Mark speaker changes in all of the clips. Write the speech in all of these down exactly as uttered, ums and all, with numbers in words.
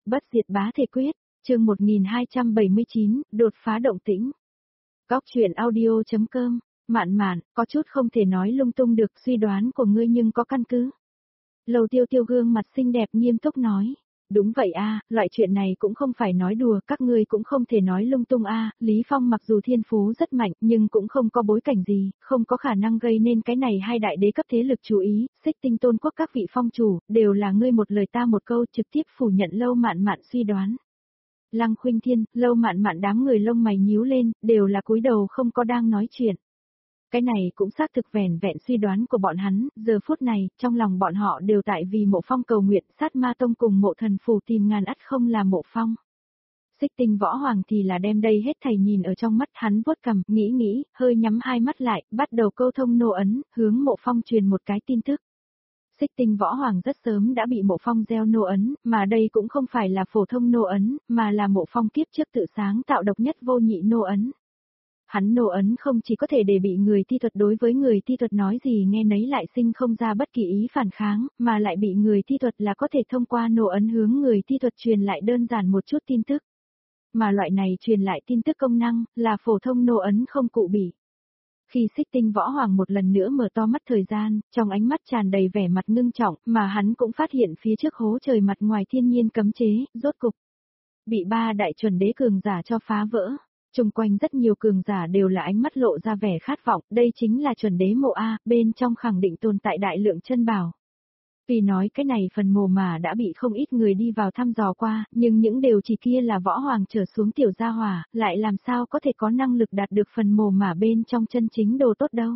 Speaker 1: Bất diệt bá thể quyết, chương một nghìn hai trăm bảy mươi chín, đột phá động tĩnh. Góc truyện audio.com, Mạn Mạn, có chút không thể nói lung tung được, suy đoán của ngươi nhưng có căn cứ. Lầu Tiêu Tiêu gương mặt xinh đẹp nghiêm túc nói. Đúng vậy a, loại chuyện này cũng không phải nói đùa, các ngươi cũng không thể nói lung tung a, Lý Phong mặc dù thiên phú rất mạnh, nhưng cũng không có bối cảnh gì, không có khả năng gây nên cái này hai đại đế cấp thế lực chú ý, Xích Tinh Tôn Quốc các vị phong chủ, đều là ngươi một lời ta một câu trực tiếp phủ nhận Lâu Mạn Mạn suy đoán. Lăng Khuynh Thiên, Lâu Mạn Mạn đám người lông mày nhíu lên, đều là cúi đầu không có đang nói chuyện. Cái này cũng xác thực vẻn vẹn suy đoán của bọn hắn, giờ phút này, trong lòng bọn họ đều tại vì Mộ Phong cầu nguyện, Sát Ma Tông cùng Mộ Thần Phù tìm ngàn ắt không là Mộ Phong. Xích Tinh Võ Hoàng thì là đem đây hết thảy nhìn ở trong mắt, hắn vuốt cằm, nghĩ nghĩ, hơi nhắm hai mắt lại, bắt đầu câu thông nô ấn, hướng Mộ Phong truyền một cái tin tức. Xích Tinh Võ Hoàng rất sớm đã bị Mộ Phong gieo nô ấn, mà đây cũng không phải là phổ thông nô ấn, mà là Mộ Phong kiếp trước tự sáng tạo độc nhất vô nhị nô ấn. Hắn nô ấn không chỉ có thể để bị người thi thuật đối với người thi thuật nói gì nghe nấy lại sinh không ra bất kỳ ý phản kháng, mà lại bị người thi thuật là có thể thông qua nô ấn hướng người thi thuật truyền lại đơn giản một chút tin tức. Mà loại này truyền lại tin tức công năng, là phổ thông nô ấn không cụ bị. Khi Xích Tinh Võ Hoàng một lần nữa mở to mắt thời gian, trong ánh mắt tràn đầy vẻ mặt ngưng trọng, mà hắn cũng phát hiện phía trước hố trời mặt ngoài thiên nhiên cấm chế, rốt cục bị ba đại chuẩn đế cường giả cho phá vỡ. Trung quanh rất nhiều cường giả đều là ánh mắt lộ ra vẻ khát vọng, đây chính là chuẩn đế mộ A, bên trong khẳng định tồn tại đại lượng chân bảo. Vì nói cái này phần mồ mà đã bị không ít người đi vào thăm dò qua, nhưng những điều chỉ kia là võ hoàng trở xuống tiểu gia hỏa, lại làm sao có thể có năng lực đạt được phần mồ mà bên trong chân chính đồ tốt đâu.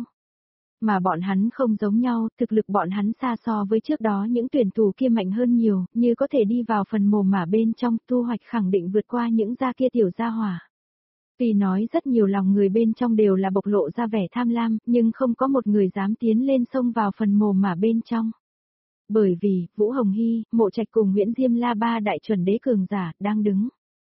Speaker 1: Mà bọn hắn không giống nhau, thực lực bọn hắn xa so với trước đó những tuyển thủ kia mạnh hơn nhiều, như có thể đi vào phần mồ mà bên trong, thu hoạch khẳng định vượt qua những gia kia tiểu gia hỏa. Vì nói rất nhiều lòng người bên trong đều là bộc lộ ra vẻ tham lam, nhưng không có một người dám tiến lên xông vào phần mồ mà bên trong. Bởi vì, Vũ Hồng Hy, Mộ Trạch cùng Nguyễn Diêm La ba đại chuẩn đế cường giả, đang đứng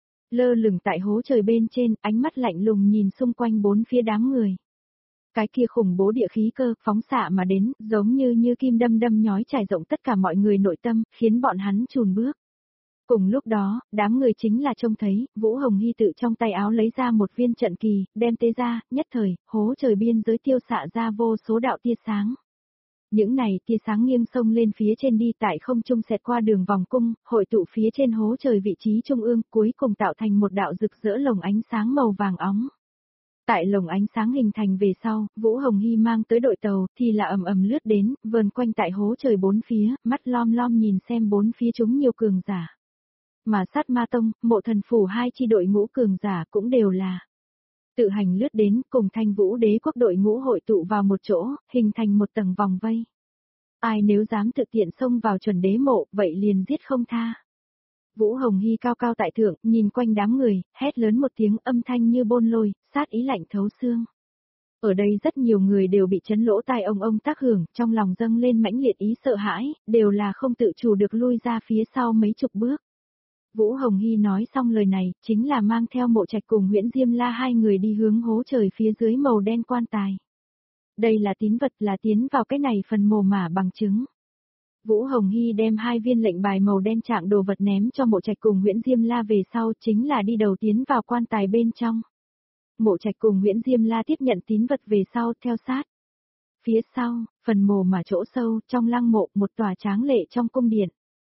Speaker 1: lơ lửng tại hố trời bên trên, ánh mắt lạnh lùng nhìn xung quanh bốn phía đám người. Cái kia khủng bố địa khí cơ, phóng xạ mà đến, giống như như kim đâm đâm nhói trải rộng tất cả mọi người nội tâm, khiến bọn hắn chùn bước. Cùng lúc đó, đám người chính là trông thấy, Vũ Hồng Hy tự trong tay áo lấy ra một viên trận kỳ, đem tế ra, nhất thời, hố trời biên giới tiêu xạ ra vô số đạo tia sáng. Những này tia sáng nghiêng sông lên phía trên đi tại không trung xẹt qua đường vòng cung, hội tụ phía trên hố trời vị trí trung ương, cuối cùng tạo thành một đạo rực rỡ lồng ánh sáng màu vàng óng. Tại lồng ánh sáng hình thành về sau, Vũ Hồng Hy mang tới đội tàu, thì là ầm ầm lướt đến, vờn quanh tại hố trời bốn phía, mắt lom lom nhìn xem bốn phía chúng nhiều cường giả. Mà Sát Ma Tông, Mộ Thần Phủ hai chi đội ngũ cường giả cũng đều là tự hành lướt đến, cùng Thanh Vũ Đế quốc đội ngũ hội tụ vào một chỗ, hình thành một tầng vòng vây. Ai nếu dám tự tiện xông vào chuẩn đế mộ, vậy liền giết không tha. Vũ Hồng Hy cao cao tại thượng, nhìn quanh đám người, hét lớn một tiếng, âm thanh như bôn lôi, sát ý lạnh thấu xương. Ở đây rất nhiều người đều bị chấn lỗ tai ông ông tác hưởng, trong lòng dâng lên mãnh liệt ý sợ hãi, đều là không tự chủ được lui ra phía sau mấy chục bước. Vũ Hồng Hy nói xong lời này, chính là mang theo Mộ Trạch cùng Nguyễn Diêm La hai người đi hướng hố trời phía dưới màu đen quan tài. Đây là tín vật, là tiến vào cái này phần mồ mả bằng chứng. Vũ Hồng Hy đem hai viên lệnh bài màu đen trạng đồ vật ném cho Mộ Trạch cùng Nguyễn Diêm La về sau, chính là đi đầu tiến vào quan tài bên trong. Mộ Trạch cùng Nguyễn Diêm La tiếp nhận tín vật về sau, theo sát. Phía sau, phần mồ mà chỗ sâu, trong lăng mộ, một tòa tráng lệ trong cung điện.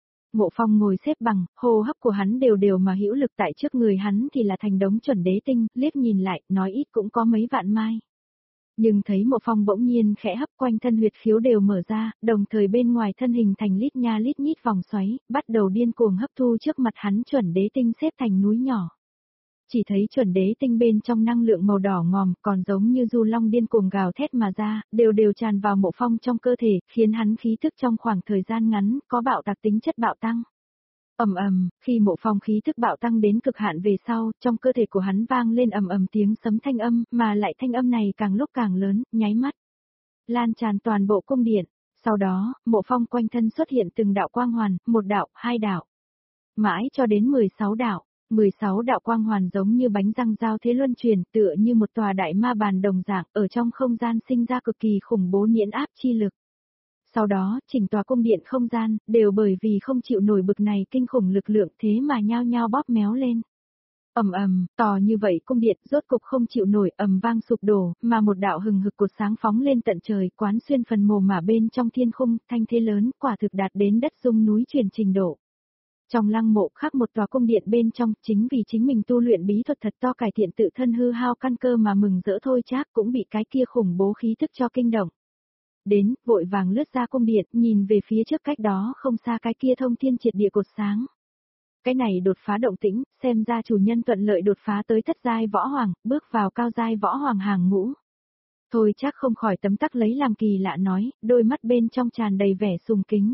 Speaker 1: Mộ Phong ngồi xếp bằng, hô hấp của hắn đều đều mà hữu lực, tại trước người hắn thì là thành đống chuẩn đế tinh, liếc nhìn lại, nói ít cũng có mấy vạn mai. Nhưng thấy Mộ Phong bỗng nhiên khẽ hấp, quanh thân huyệt khiếu đều mở ra, đồng thời bên ngoài thân hình thành lít nha lít nhít vòng xoáy, bắt đầu điên cuồng hấp thu trước mặt hắn chuẩn đế tinh xếp thành núi nhỏ. Chỉ thấy chuẩn đế tinh bên trong năng lượng màu đỏ ngòm, còn giống như du long điên cuồng gào thét mà ra, đều đều tràn vào Mộ Phong trong cơ thể, khiến hắn khí thức trong khoảng thời gian ngắn, có bạo tạc tính chất bạo tăng. Ầm ầm, khi Mộ Phong khí thức bạo tăng đến cực hạn về sau, trong cơ thể của hắn vang lên ầm ầm tiếng sấm thanh âm, mà lại thanh âm này càng lúc càng lớn, nháy mắt lan tràn toàn bộ cung điện. Sau đó, Mộ Phong quanh thân xuất hiện từng đạo quang hoàn, một đạo, hai đạo, mãi cho đến mười sáu đạo. mười sáu đạo quang hoàn giống như bánh răng giao thế luân chuyển, tựa như một tòa đại ma bàn đồng dạng, ở trong không gian sinh ra cực kỳ khủng bố nhiễn áp chi lực. Sau đó, chỉnh tòa cung điện không gian, đều bởi vì không chịu nổi bực này kinh khủng lực lượng thế mà nhao nhao bóp méo lên. Ầm ầm, to như vậy cung điện rốt cục không chịu nổi ầm vang sụp đổ, mà một đạo hừng hực cột sáng phóng lên tận trời, quán xuyên phần mồ mả bên trong thiên khung, thanh thế lớn, quả thực đạt đến đất rung núi chuyển trình độ. Trong lăng mộ khác một tòa cung điện bên trong, chính vì chính mình tu luyện bí thuật thật to cải thiện tự thân hư hao căn cơ mà mừng rỡ thôi Trác cũng bị cái kia khủng bố khí tức cho kinh động. Đến, vội vàng lướt ra cung điện, nhìn về phía trước cách đó không xa cái kia thông thiên triệt địa cột sáng. Cái này đột phá động tĩnh, xem ra chủ nhân thuận lợi đột phá tới thất giai võ hoàng, bước vào cao giai võ hoàng hàng ngũ. Thôi Trác không khỏi tấm tắc lấy làm kỳ lạ nói, đôi mắt bên trong tràn đầy vẻ sùng kính.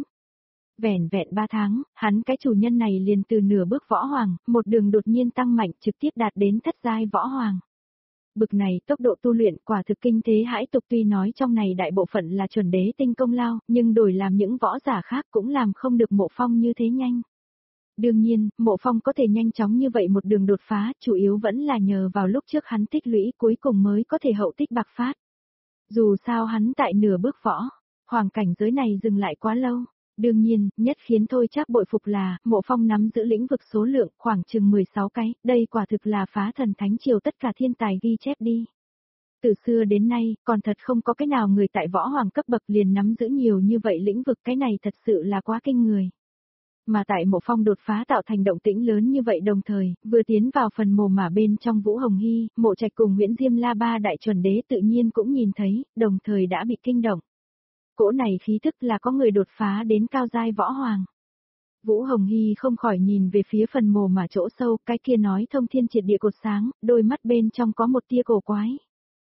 Speaker 1: Vẻn vẹn ba tháng, hắn cái chủ nhân này liền từ nửa bước võ hoàng, một đường đột nhiên tăng mạnh trực tiếp đạt đến thất giai võ hoàng. Bực này tốc độ tu luyện quả thực kinh thế hãi tục, tuy nói trong này đại bộ phận là chuẩn đế tinh công lao, nhưng đổi làm những võ giả khác cũng làm không được Mộ Phong như thế nhanh. Đương nhiên, Mộ Phong có thể nhanh chóng như vậy một đường đột phá, chủ yếu vẫn là nhờ vào lúc trước hắn tích lũy cuối cùng mới có thể hậu tích bạc phát. Dù sao hắn tại nửa bước võ, hoàng cảnh giới này dừng lại quá lâu. Đương nhiên, nhất khiến Thôi Trác bội phục là, Mộ Phong nắm giữ lĩnh vực số lượng khoảng chừng mười sáu cái, đây quả thực là phá thần thánh triều tất cả thiên tài ghi chép đi. Từ xưa đến nay, còn thật không có cái nào người tại võ hoàng cấp bậc liền nắm giữ nhiều như vậy lĩnh vực, cái này thật sự là quá kinh người. Mà tại Mộ Phong đột phá tạo thành động tĩnh lớn như vậy đồng thời, vừa tiến vào phần mồ mả bên trong Vũ Hồng Hy, Mộ Trạch cùng Nguyễn Diêm La ba đại chuẩn đế tự nhiên cũng nhìn thấy, đồng thời đã bị kinh động. Cỗ này khí thức là có người đột phá đến cao giai võ hoàng. Vũ Hồng Hy không khỏi nhìn về phía phần mồ mà chỗ sâu, cái kia nói thông thiên triệt địa cột sáng, đôi mắt bên trong có một tia cổ quái.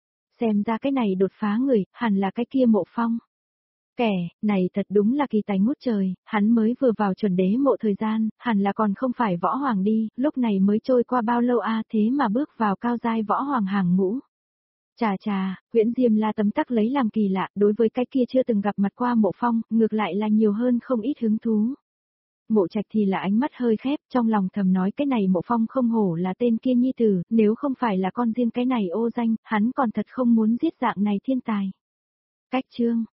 Speaker 1: Xem ra cái này đột phá người, hẳn là cái kia Mộ Phong. Kẻ, này thật đúng là kỳ tài ngút trời, hắn mới vừa vào chuẩn đế mộ thời gian, hẳn là còn không phải võ hoàng đi, lúc này mới trôi qua bao lâu a thế mà bước vào cao giai võ hoàng hàng ngũ. Chà chà, Huyễn Diêm La tấm tắc lấy làm kỳ lạ, đối với cái kia chưa từng gặp mặt qua Mộ Phong, ngược lại là nhiều hơn không ít hứng thú. Mộ Trạch thì là ánh mắt hơi khép, trong lòng thầm nói cái này Mộ Phong không hổ là tên kia nhi tử, nếu không phải là con riêng cái này ô danh, hắn còn thật không muốn giết dạng này thiên tài. Cách chương